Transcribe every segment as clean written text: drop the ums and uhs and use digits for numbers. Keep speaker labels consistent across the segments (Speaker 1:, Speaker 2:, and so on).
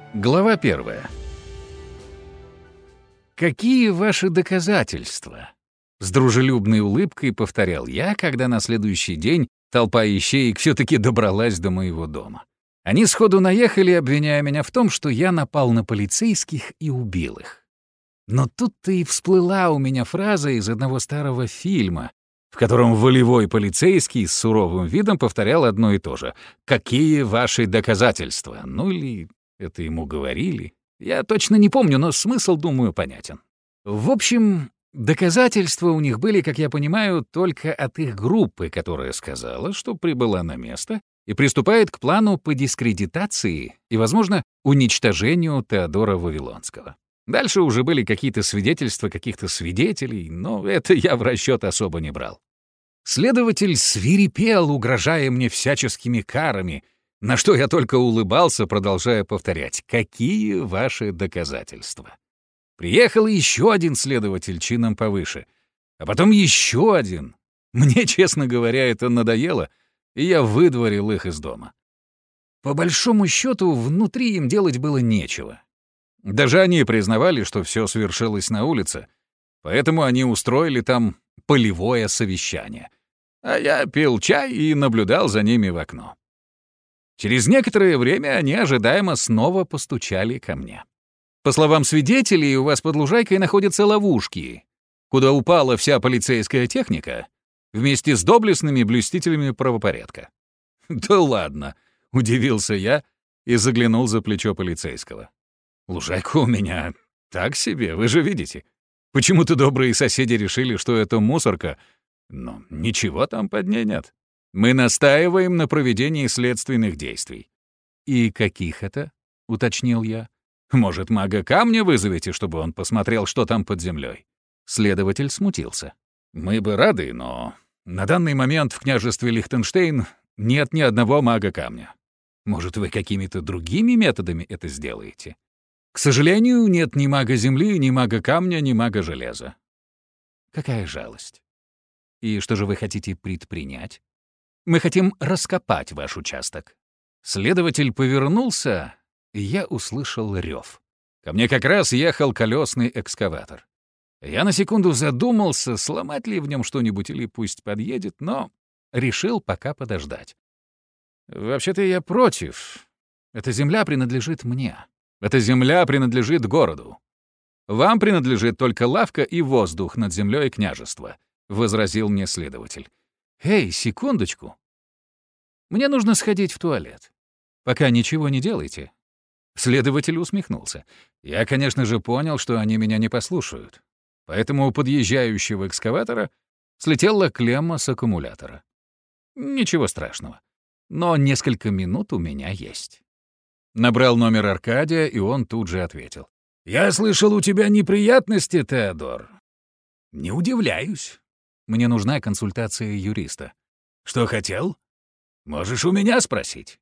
Speaker 1: Глава 1. «Какие ваши доказательства?» — с дружелюбной улыбкой повторял я, когда на следующий день толпа ищеек все-таки добралась до моего дома. Они сходу наехали, обвиняя меня в том, что я напал на полицейских и убил их. Но тут-то и всплыла у меня фраза из одного старого фильма, в котором волевой полицейский с суровым видом повторял одно и то же. «Какие ваши доказательства?» Ну или это ему говорили. Я точно не помню, но смысл, думаю, понятен. В общем, доказательства у них были, как я понимаю, только от их группы, которая сказала, что прибыла на место и приступает к плану по дискредитации и, возможно, уничтожению Теодора Вавилонского. Дальше уже были какие-то свидетельства каких-то свидетелей, но это я в расчет особо не брал. Следователь свирепел, угрожая мне всяческими карами, на что я только улыбался, продолжая повторять: «Какие ваши доказательства?» Приехал еще один следователь чином повыше, а потом еще один. Мне, честно говоря, это надоело, и я выдворил их из дома. По большому счету, внутри им делать было нечего. Даже они признавали, что все свершилось на улице, поэтому они устроили там полевое совещание. А я пил чай и наблюдал за ними в окно. Через некоторое время они ожидаемо снова постучали ко мне. По словам свидетелей, у вас под лужайкой находятся ловушки, куда упала вся полицейская техника вместе с доблестными блюстителями правопорядка. «Да ладно», — удивился я и заглянул за плечо полицейского. «Лужайка у меня так себе, вы же видите. Почему-то добрые соседи решили, что это мусорка, но ничего там под ней нет. Мы настаиваем на проведении следственных действий». «И каких это?» — уточнил я. «Может, мага камня вызовете, чтобы он посмотрел, что там под землей?» Следователь смутился. «Мы бы рады, но на данный момент в княжестве Лихтенштейн нет ни одного мага камня. Может, вы какими-то другими методами это сделаете? К сожалению, нет ни мага земли, ни мага камня, ни мага железа». Какая жалость. И что же вы хотите предпринять? Мы хотим раскопать ваш участок. Следователь повернулся, и я услышал рев. Ко мне как раз ехал колесный экскаватор. Я на секунду задумался, сломать ли в нем что-нибудь или пусть подъедет, но решил пока подождать. Вообще-то я против. Эта земля принадлежит мне. Эта земля принадлежит городу. Вам принадлежит только лавка и воздух над землей княжества, — возразил мне следователь. «Эй, секундочку. Мне нужно сходить в туалет. Пока ничего не делайте». Следователь усмехнулся. Я, конечно же, понял, что они меня не послушают. Поэтому у подъезжающего экскаватора слетела клемма с аккумулятора. Ничего страшного. Но несколько минут у меня есть. Набрал номер Аркадия, и он тут же ответил. «Я слышал, у тебя неприятности, Теодор». «Не удивляюсь. Мне нужна консультация юриста». «Что хотел? Можешь у меня спросить.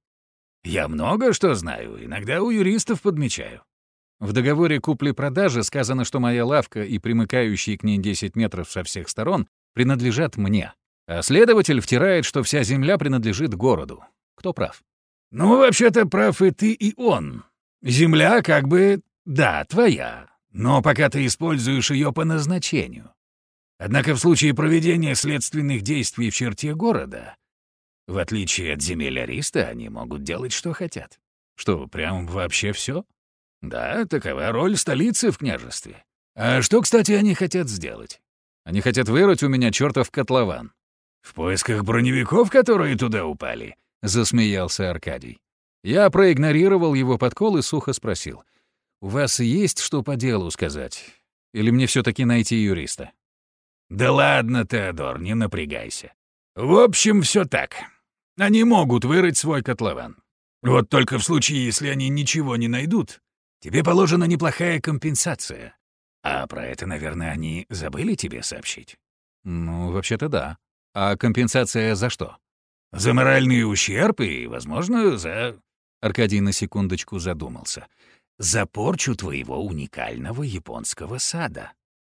Speaker 1: Я много что знаю, иногда у юристов подмечаю». В договоре купли-продажи сказано, что моя лавка и примыкающие к ней 10 метров со всех сторон принадлежат мне. А следователь втирает, что вся земля принадлежит городу. Кто прав? «Ну, вообще-то прав и ты, и он. Земля как бы, да, твоя, но пока ты используешь ее по назначению. Однако в случае проведения следственных действий в черте города, в отличие от земель Ариста, они могут делать, что хотят». «Что, прям вообще все?» «Да, такова роль столицы в княжестве. А что, кстати, они хотят сделать?» «Они хотят вырыть у меня чертов котлован». «В поисках броневиков, которые туда упали?» — засмеялся Аркадий. Я проигнорировал его подкол и сухо спросил. «У вас есть что по делу сказать? Или мне все-таки найти юриста?» «Да ладно, Теодор, не напрягайся. В общем, все так. Они могут вырыть свой котлован. Вот только в случае, если они ничего не найдут, тебе положена неплохая компенсация. А про это, наверное, они забыли тебе сообщить?» «Ну, вообще-то да. А компенсация за что?» «За моральный ущерб и, возможно, за...» Аркадий на секундочку задумался. «За порчу твоего уникального японского сада».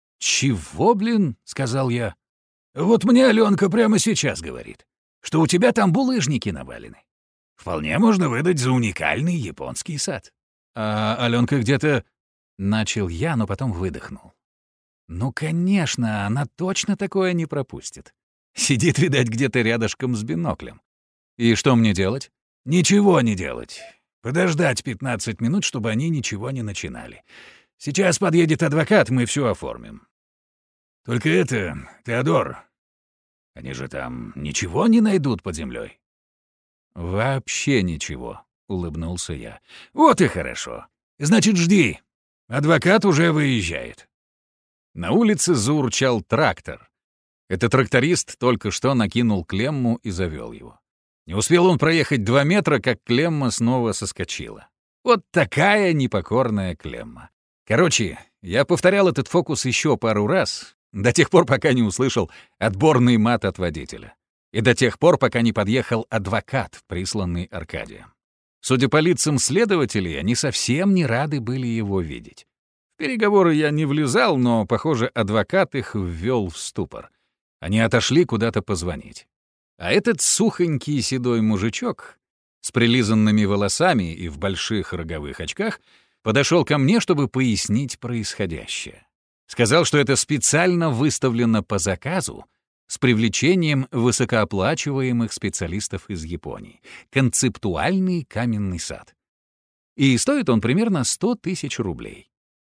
Speaker 1: «Чего, блин?» — сказал я. «Вот мне Аленка прямо сейчас говорит, что у тебя там булыжники навалены. Вполне можно выдать за уникальный японский сад». «А Алёнка где-то...» — начал я, но потом выдохнул. «Ну, конечно, она точно такое не пропустит. Сидит, видать, где-то рядышком с биноклем. И что мне делать?» «Ничего не делать. Подождать 15 минут, чтобы они ничего не начинали. Сейчас подъедет адвокат, мы все оформим. Только это, Теодор, они же там ничего не найдут под землей. «Вообще ничего», — улыбнулся я. «Вот и хорошо. Значит, жди. Адвокат уже выезжает». На улице заурчал трактор. Этот тракторист только что накинул клемму и завел его. Не успел он проехать 2 метра, как клемма снова соскочила. Вот такая непокорная клемма. Короче, я повторял этот фокус еще пару раз, до тех пор, пока не услышал отборный мат от водителя. И до тех пор, пока не подъехал адвокат, присланный Аркадием. Судя по лицам следователей, они совсем не рады были его видеть. В переговоры я не влезал, но, похоже, адвокат их ввел в ступор. Они отошли куда-то позвонить. А этот сухонький седой мужичок с прилизанными волосами и в больших роговых очках подошел ко мне, чтобы пояснить происходящее. Сказал, что это специально выставлено по заказу с привлечением высокооплачиваемых специалистов из Японии. Концептуальный каменный сад. И стоит он примерно 100 тысяч рублей.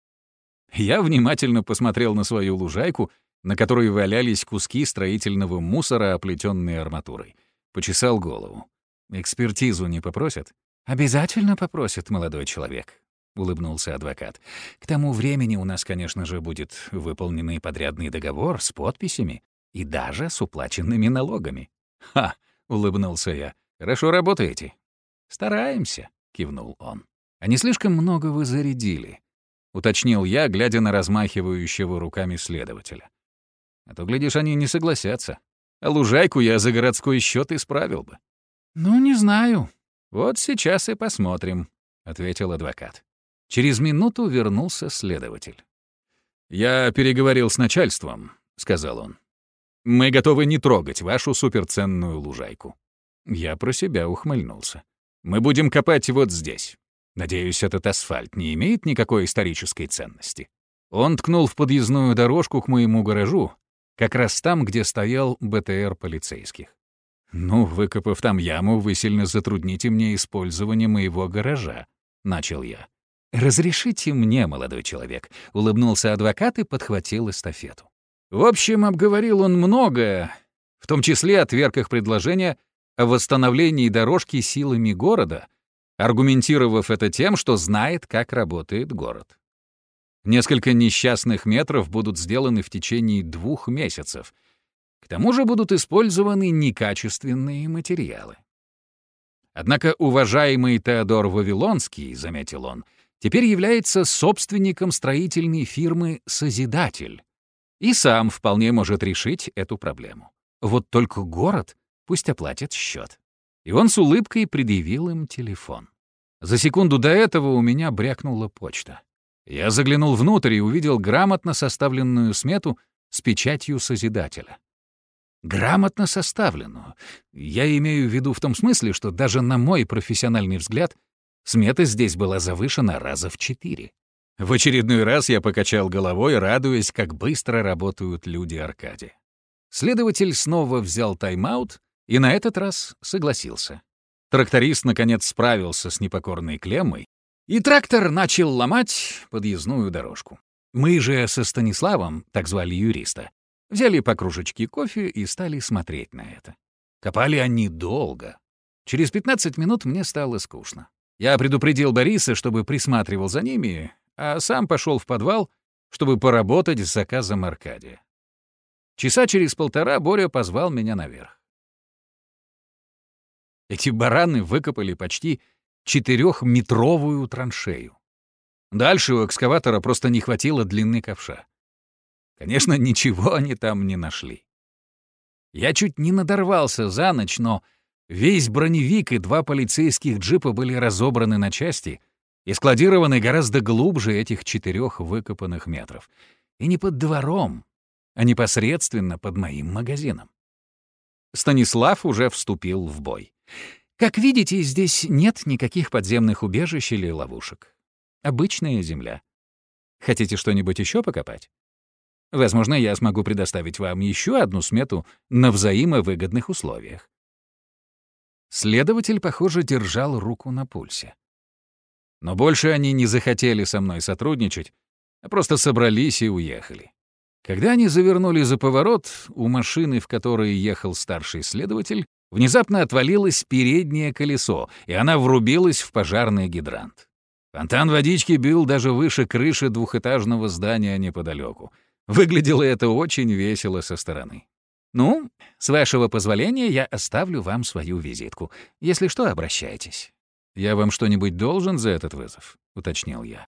Speaker 1: Я внимательно посмотрел на свою лужайку, на которой валялись куски строительного мусора, оплетенные арматурой. Почесал голову. «Экспертизу не попросят?» «Обязательно попросят, молодой человек», — улыбнулся адвокат. «К тому времени у нас, конечно же, будет выполненный подрядный договор с подписями и даже с уплаченными налогами». «Ха!» — улыбнулся я. «Хорошо работаете?» «Стараемся», — кивнул он. «А не слишком много вы зарядили?» — уточнил я, глядя на размахивающего руками следователя. «А то, глядишь, они не согласятся. А лужайку я за городской счет исправил бы». «Ну, не знаю. Вот сейчас и посмотрим», — ответил адвокат. Через минуту вернулся следователь. «Я переговорил с начальством», — сказал он. «Мы готовы не трогать вашу суперценную лужайку». Я про себя ухмыльнулся. «Мы будем копать вот здесь. Надеюсь, этот асфальт не имеет никакой исторической ценности». Он ткнул в подъездную дорожку к моему гаражу, как раз там, где стоял БТР полицейских. «Ну, выкопав там яму, вы сильно затрудните мне использование моего гаража», — начал я. «Разрешите мне, молодой человек», — улыбнулся адвокат и подхватил эстафету. В общем, обговорил он многое, в том числе отверг их предложение о восстановлении дорожки силами города, аргументировав это тем, что знает, как работает город. Несколько несчастных метров будут сделаны в течение 2 месяцев. К тому же будут использованы некачественные материалы. Однако уважаемый Теодор Вавилонский, заметил он, теперь является собственником строительной фирмы «Созидатель» и сам вполне может решить эту проблему. Вот только город пусть оплатит счет. И он с улыбкой предъявил им телефон. За секунду до этого у меня брякнула почта. Я заглянул внутрь и увидел грамотно составленную смету с печатью Созидателя. Грамотно составленную. Я имею в виду в том смысле, что даже на мой профессиональный взгляд смета здесь была завышена раза в 4. В очередной раз я покачал головой, радуясь, как быстро работают люди Аркадия. Следователь снова взял тайм-аут и на этот раз согласился. Тракторист, наконец, справился с непокорной клеммой, и трактор начал ломать подъездную дорожку. Мы же со Станиславом, так звали юриста, взяли по кружечке кофе и стали смотреть на это. Копали они долго. Через 15 минут мне стало скучно. Я предупредил Бориса, чтобы присматривал за ними, а сам пошел в подвал, чтобы поработать с заказом Аркадия. Часа через 1,5 Боря позвал меня наверх. Эти бараны выкопали почти 4-метровую траншею. Дальше у экскаватора просто не хватило длины ковша. Конечно, ничего они там не нашли. Я чуть не надорвался за ночь, но весь броневик и 2 полицейских джипа были разобраны на части и складированы гораздо глубже этих 4 выкопанных метров. И не под двором, а непосредственно под моим магазином. Станислав уже вступил в бой. Как видите, здесь нет никаких подземных убежищ или ловушек. Обычная земля. Хотите что-нибудь еще покопать? Возможно, я смогу предоставить вам еще одну смету на взаимовыгодных условиях». Следователь, похоже, держал руку на пульсе. Но больше они не захотели со мной сотрудничать, а просто собрались и уехали. Когда они завернули за поворот, у машины, в которой ехал старший следователь, внезапно отвалилось переднее колесо, и она врубилась в пожарный гидрант. Фонтан водички бил даже выше крыши двухэтажного здания неподалеку. Выглядело это очень весело со стороны. «Ну, с вашего позволения, я оставлю вам свою визитку. Если что, обращайтесь». «Я вам что-нибудь должен за этот вызов?» — уточнил я.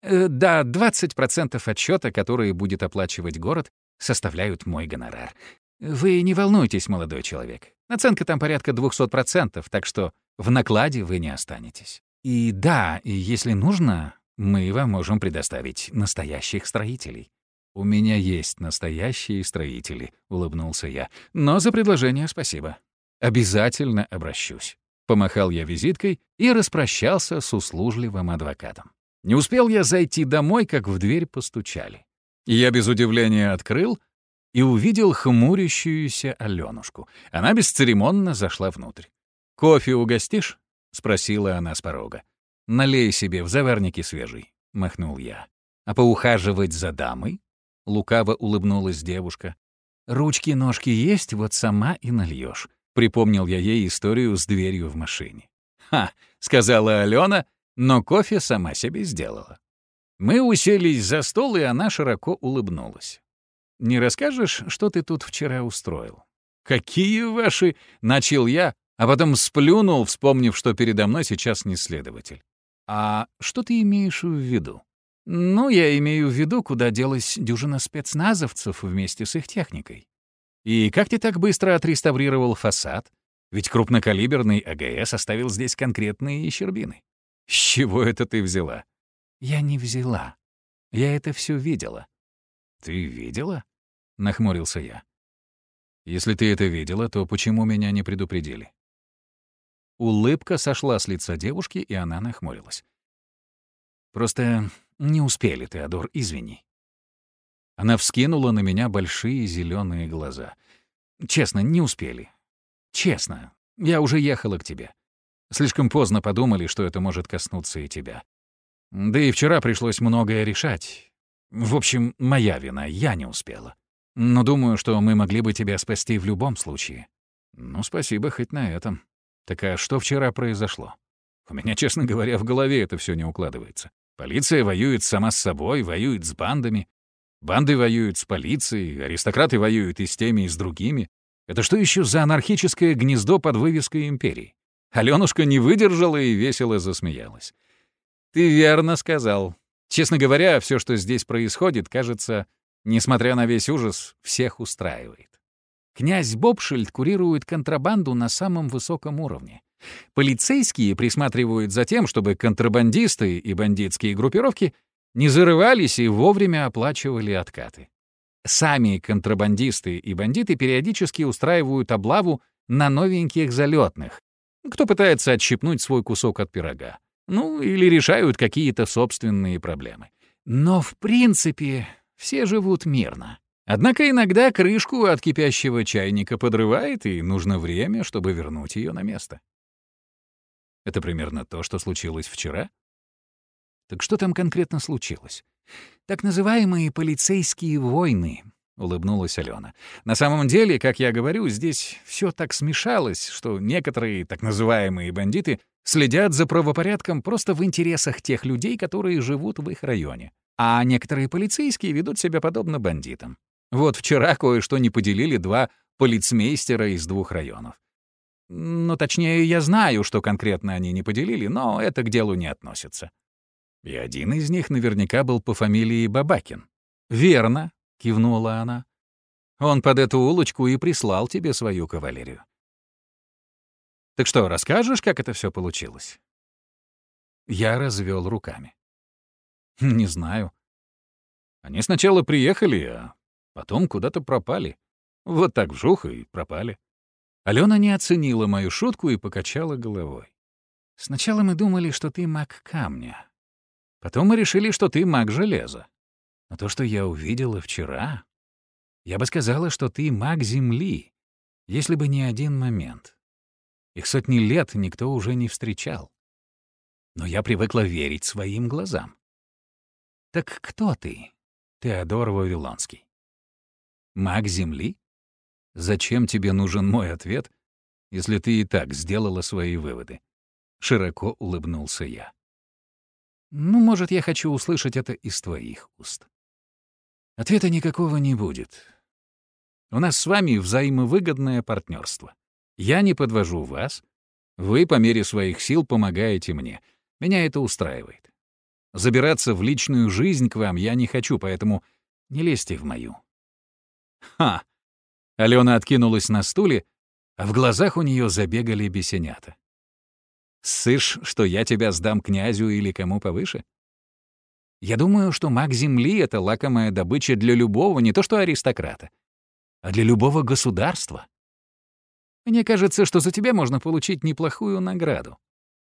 Speaker 1: Да, 20% отчета, которые будет оплачивать город, составляют мой гонорар. Вы не волнуйтесь, молодой человек. Наценка там порядка 200%, так что в накладе вы не останетесь. И да, и если нужно, мы вам можем предоставить настоящих строителей». «У меня есть настоящие строители», — улыбнулся я. «Но за предложение спасибо. Обязательно обращусь». Помахал я визиткой и распрощался с услужливым адвокатом. Не успел я зайти домой, как в дверь постучали. Я без удивления открыл и увидел хмурящуюся Алёнушку. Она бесцеремонно зашла внутрь. «Кофе угостишь?» — спросила она с порога. «Налей себе в заварнике свежий», — махнул я. «А поухаживать за дамой?» — лукаво улыбнулась девушка. «Ручки-ножки есть, вот сама и нальешь», — припомнил я ей историю с дверью в машине. «Ха!» — сказала Алена, но кофе сама себе сделала. Мы уселись за стол, и она широко улыбнулась. «Не расскажешь, что ты тут вчера устроил?» «Какие ваши?» — начал я, а потом сплюнул, вспомнив, что передо мной сейчас не следователь. «А что ты имеешь в виду?» «Ну, я имею в виду, куда делась дюжина спецназовцев вместе с их техникой. И как ты так быстро отреставрировал фасад? Ведь крупнокалиберный АГС оставил здесь конкретные щербины». «С чего это ты взяла?» «Я не взяла. Я это все видела». «Ты видела?» — нахмурился я. «Если ты это видела, то почему меня не предупредили?» Улыбка сошла с лица девушки, и она нахмурилась. «Просто не успели, Теодор, извини». Она вскинула на меня большие зеленые глаза. «Честно, не успели. Честно, я уже ехала к тебе. Слишком поздно подумали, что это может коснуться и тебя. Да и вчера пришлось многое решать. В общем, моя вина, я не успела. Но думаю, что мы могли бы тебя спасти в любом случае». «Ну, спасибо хоть на этом. Так а что вчера произошло? У меня, честно говоря, в голове это все не укладывается. Полиция воюет сама с собой, воюет с бандами. Банды воюют с полицией, аристократы воюют и с теми, и с другими. Это что еще за анархическое гнездо под вывеской империи?» Алёнушка не выдержала и весело засмеялась. «Ты верно сказал. Честно говоря, все, что здесь происходит, кажется, несмотря на весь ужас, всех устраивает. Князь Бобшильд курирует контрабанду на самом высоком уровне. Полицейские присматривают за тем, чтобы контрабандисты и бандитские группировки не зарывались и вовремя оплачивали откаты. Сами контрабандисты и бандиты периодически устраивают облаву на новеньких залетных, кто пытается отщипнуть свой кусок от пирога. Ну, или решают какие-то собственные проблемы. Но, в принципе, все живут мирно. Однако иногда крышку от кипящего чайника подрывает, и нужно время, чтобы вернуть ее на место. Это примерно то, что случилось вчера? Так что там конкретно случилось? Так называемые полицейские войны, — улыбнулась Алена. «На самом деле, как я говорю, здесь все так смешалось, что некоторые так называемые бандиты следят за правопорядком просто в интересах тех людей, которые живут в их районе. А некоторые полицейские ведут себя подобно бандитам. Вот вчера кое-что не поделили два полицмейстера из двух районов. Ну, точнее, я знаю, что конкретно они не поделили, но это к делу не относится. И один из них наверняка был по фамилии Бабакин». «Верно», — кивнула она. «Он под эту улочку и прислал тебе свою кавалерию. Так что, расскажешь, как это все получилось?» Я развел руками. «Не знаю. Они сначала приехали, а потом куда-то пропали. Вот так вжух и пропали». Алена не оценила мою шутку и покачала головой. «Сначала мы думали, что ты маг камня. Потом мы решили, что ты маг железа. Но то, что я увидела вчера, я бы сказала, что ты маг Земли, если бы не один момент. Их сотни лет никто уже не встречал. Но я привыкла верить своим глазам. Так кто ты, Теодор Вавилонский? Маг Земли? Зачем тебе нужен мой ответ, если ты и так сделала свои выводы? Широко улыбнулся я. Ну, может, я хочу услышать это из твоих уст. Ответа никакого не будет. У нас с вами взаимовыгодное партнерство. Я не подвожу вас, вы по мере своих сил помогаете мне. Меня это устраивает. Забираться в личную жизнь к вам я не хочу, поэтому не лезьте в мою. Ха! Алена откинулась на стуле, а в глазах у нее забегали бесенята. Ссышь, что я тебя сдам князю или кому повыше? Я думаю, что маг Земли — это лакомая добыча для любого, не то что аристократа, а для любого государства. Мне кажется, что за тебя можно получить неплохую награду.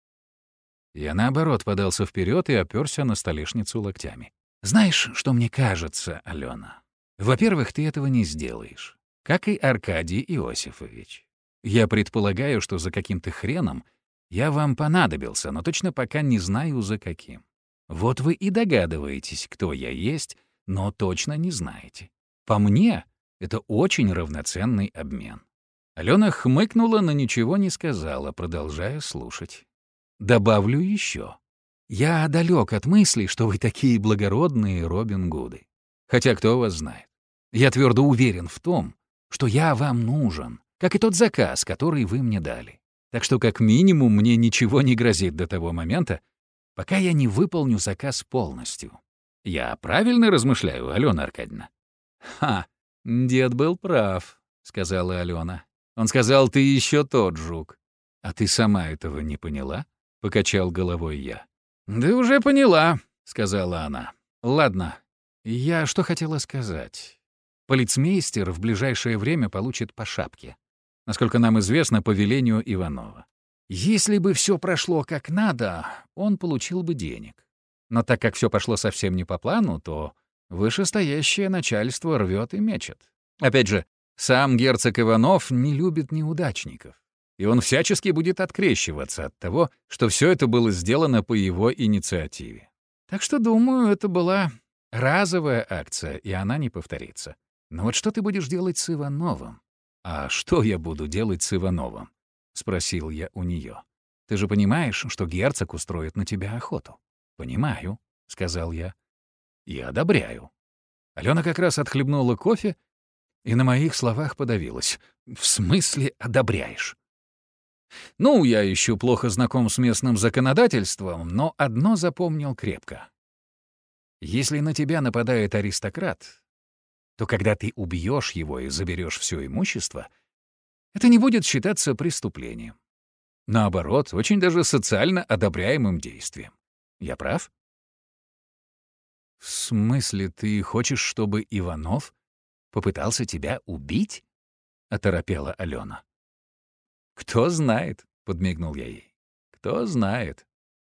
Speaker 1: Я, наоборот, подался вперед и оперся на столешницу локтями. Знаешь, что мне кажется, Алена? Во-первых, ты этого не сделаешь, как и Аркадий Иосифович. Я предполагаю, что за каким-то хреном я вам понадобился, но точно пока не знаю, за каким. Вот вы и догадываетесь, кто я есть, но точно не знаете. По мне, это очень равноценный обмен. Алена хмыкнула, но ничего не сказала, продолжая слушать. Добавлю еще. Я далек от мысли, что вы такие благородные Робин Гуды. Хотя кто вас знает. Я твердо уверен в том, что я вам нужен, как и тот заказ, который вы мне дали. Так что как минимум мне ничего не грозит до того момента, пока я не выполню заказ полностью. Я правильно размышляю, Алена Аркадьевна? Ха, дед был прав, сказала Алена. Он сказал, ты еще тот жук. А ты сама этого не поняла? Покачал головой я. Да уже поняла, сказала она. Ладно, я что хотела сказать. Полицмейстер в ближайшее время получит по шапке. Насколько нам известно, по велению Иванова. Если бы все прошло как надо, он получил бы денег. Но так как все пошло совсем не по плану, то вышестоящее начальство рвет и мечет. Опять же, сам герцог Иванов не любит неудачников. И он всячески будет открещиваться от того, что все это было сделано по его инициативе. Так что, думаю, это была разовая акция, и она не повторится. Но вот что ты будешь делать с Ивановым? «А что я буду делать с Ивановым?» — спросил я у нее. «Ты же понимаешь, что герцог устроит на тебя охоту?» «Понимаю», — сказал я. «И одобряю». Алена как раз отхлебнула кофе и на моих словах подавилась. «В смысле одобряешь?» «Ну, я еще плохо знаком с местным законодательством, но одно запомнил крепко. Если на тебя нападает аристократ, то когда ты убьешь его и заберешь все имущество, это не будет считаться преступлением. Наоборот, очень даже социально одобряемым действием. Я прав? В смысле, ты хочешь, чтобы Иванов попытался тебя убить? Оторопела Алена. Кто знает, подмигнул я ей. Кто знает.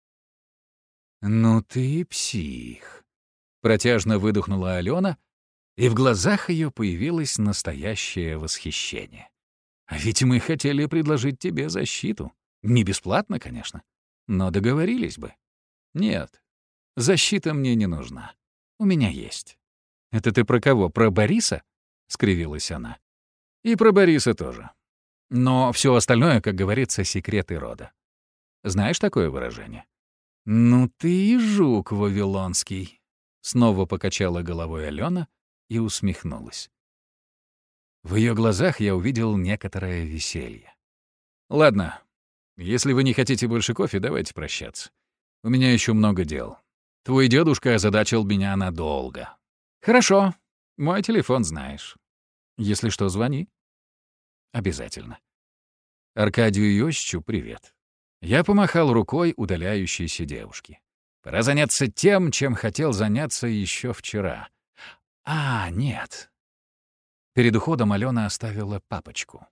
Speaker 1: Ну ты псих. Протяжно выдохнула Алена, и в глазах ее появилось настоящее восхищение. А ведь мы хотели предложить тебе защиту. Не бесплатно, конечно, но договорились бы. Нет, защита мне не нужна. У меня есть. Это ты про кого? Про Бориса? Скривилась она. И про Бориса тоже. Но все остальное, как говорится, секреты рода. Знаешь такое выражение? Ну ты и жук вавилонский. Снова покачала головой Алена и усмехнулась. В ее глазах я увидел некоторое веселье. «Ладно, если вы не хотите больше кофе, давайте прощаться. У меня еще много дел. Твой дедушка озадачил меня надолго». «Хорошо, мой телефон знаешь. Если что, звони». «Обязательно». Аркадию Иосичу привет. Я помахал рукой удаляющейся девушке. Пора заняться тем, чем хотел заняться еще вчера. А, нет. Перед уходом Алена оставила папочку.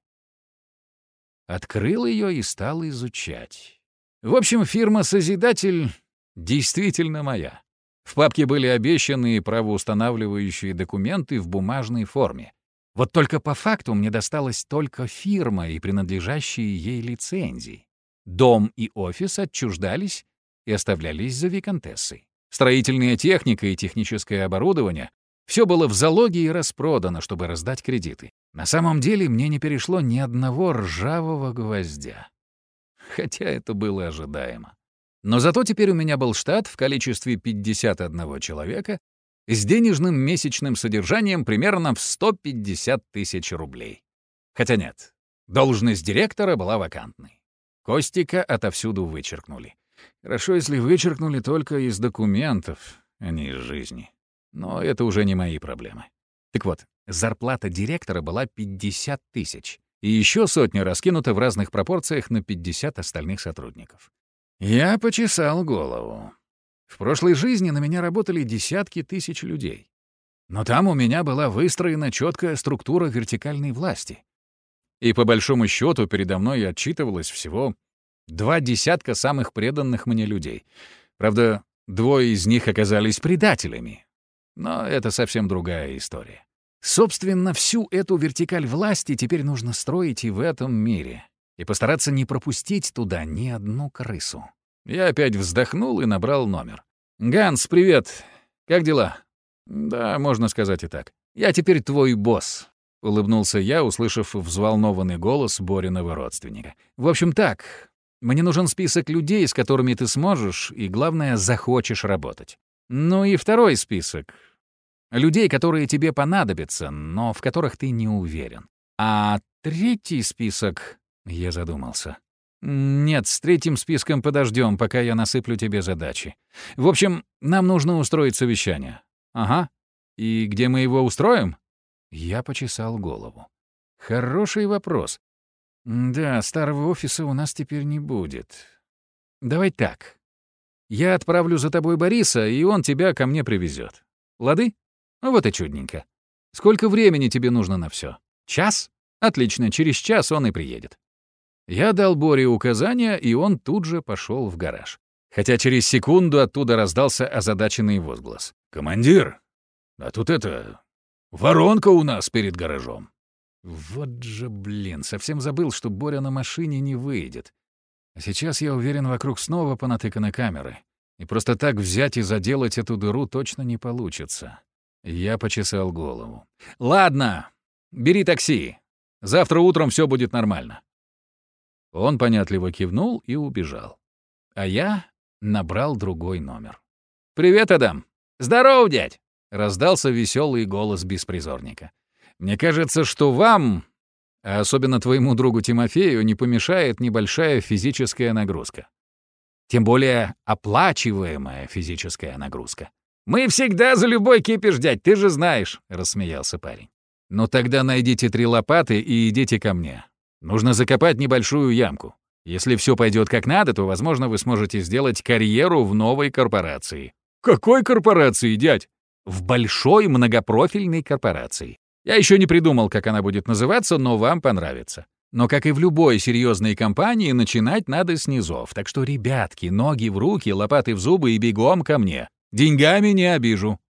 Speaker 1: Открыл ее и стал изучать. В общем, фирма «Созидатель» действительно моя. В папке были обещанные правоустанавливающие документы в бумажной форме. Вот только по факту мне досталась только фирма и принадлежащие ей лицензии. Дом и офис отчуждались и оставлялись за виконтессой. Строительная техника и техническое оборудование — все было в залоге и распродано, чтобы раздать кредиты. На самом деле мне не перешло ни одного ржавого гвоздя. Хотя это было ожидаемо. Но зато теперь у меня был штат в количестве 51 человека с денежным месячным содержанием примерно в 150 тысяч рублей. Хотя нет, должность директора была вакантной. Костика отовсюду вычеркнули. Хорошо, если вычеркнули только из документов, а не из жизни. Но это уже не мои проблемы. Так вот, зарплата директора была 50 тысяч, и еще сотня раскинута в разных пропорциях на 50 остальных сотрудников. Я почесал голову. В прошлой жизни на меня работали десятки тысяч людей. Но там у меня была выстроена четкая структура вертикальной власти. И по большому счету передо мной отчитывалось всего 2 десятка самых преданных мне людей. Правда, 2 из них оказались предателями. Но это совсем другая история. Собственно, всю эту вертикаль власти теперь нужно строить и в этом мире. И постараться не пропустить туда ни одну крысу. Я опять вздохнул и набрал номер. «Ганс, привет. Как дела?» «Да, можно сказать и так. Я теперь твой босс», — улыбнулся я, услышав взволнованный голос Бориного родственника. «В общем так, мне нужен список людей, с которыми ты сможешь и, главное, захочешь работать. Ну и второй список. Людей, которые тебе понадобятся, но в которых ты не уверен. А третий список...» Я задумался. «Нет, с третьим списком подождем, пока я насыплю тебе задачи. В общем, нам нужно устроить совещание». «Ага. И где мы его устроим?» Я почесал голову. «Хороший вопрос. Да, старого офиса у нас теперь не будет. Давай так. Я отправлю за тобой Бориса, и он тебя ко мне привезет. Лады? Ну вот и чудненько. Сколько времени тебе нужно на все? Час? Отлично, через час он и приедет». Я дал Боре указания, и он тут же пошел в гараж. Хотя через секунду оттуда раздался озадаченный возглас. «Командир, а тут воронка у нас перед гаражом». Вот же, блин, совсем забыл, что Боря на машине не выйдет. А сейчас, я уверен, вокруг снова понатыканы камеры. И просто так взять и заделать эту дыру точно не получится. Я почесал голову. «Ладно, бери такси. Завтра утром все будет нормально». Он понятливо кивнул и убежал. А я набрал другой номер. «Привет, Адам!» «Здорово, дядь!» — раздался веселый голос беспризорника. «Мне кажется, что вам, а особенно твоему другу Тимофею, не помешает небольшая физическая нагрузка. Тем более оплачиваемая физическая нагрузка». «Мы всегда за любой кипиш, дядь, ты же знаешь!» — рассмеялся парень. «Ну тогда найдите 3 лопаты и идите ко мне. Нужно закопать небольшую ямку. Если все пойдет как надо, то, возможно, вы сможете сделать карьеру в новой корпорации». «Какой корпорации, дядь?» «В большой многопрофильной корпорации. Я еще не придумал, как она будет называться, но вам понравится. Но, как и в любой серьезной компании, начинать надо с низов. Так что, ребятки, ноги в руки, лопаты в зубы и бегом ко мне. Деньгами не обижу».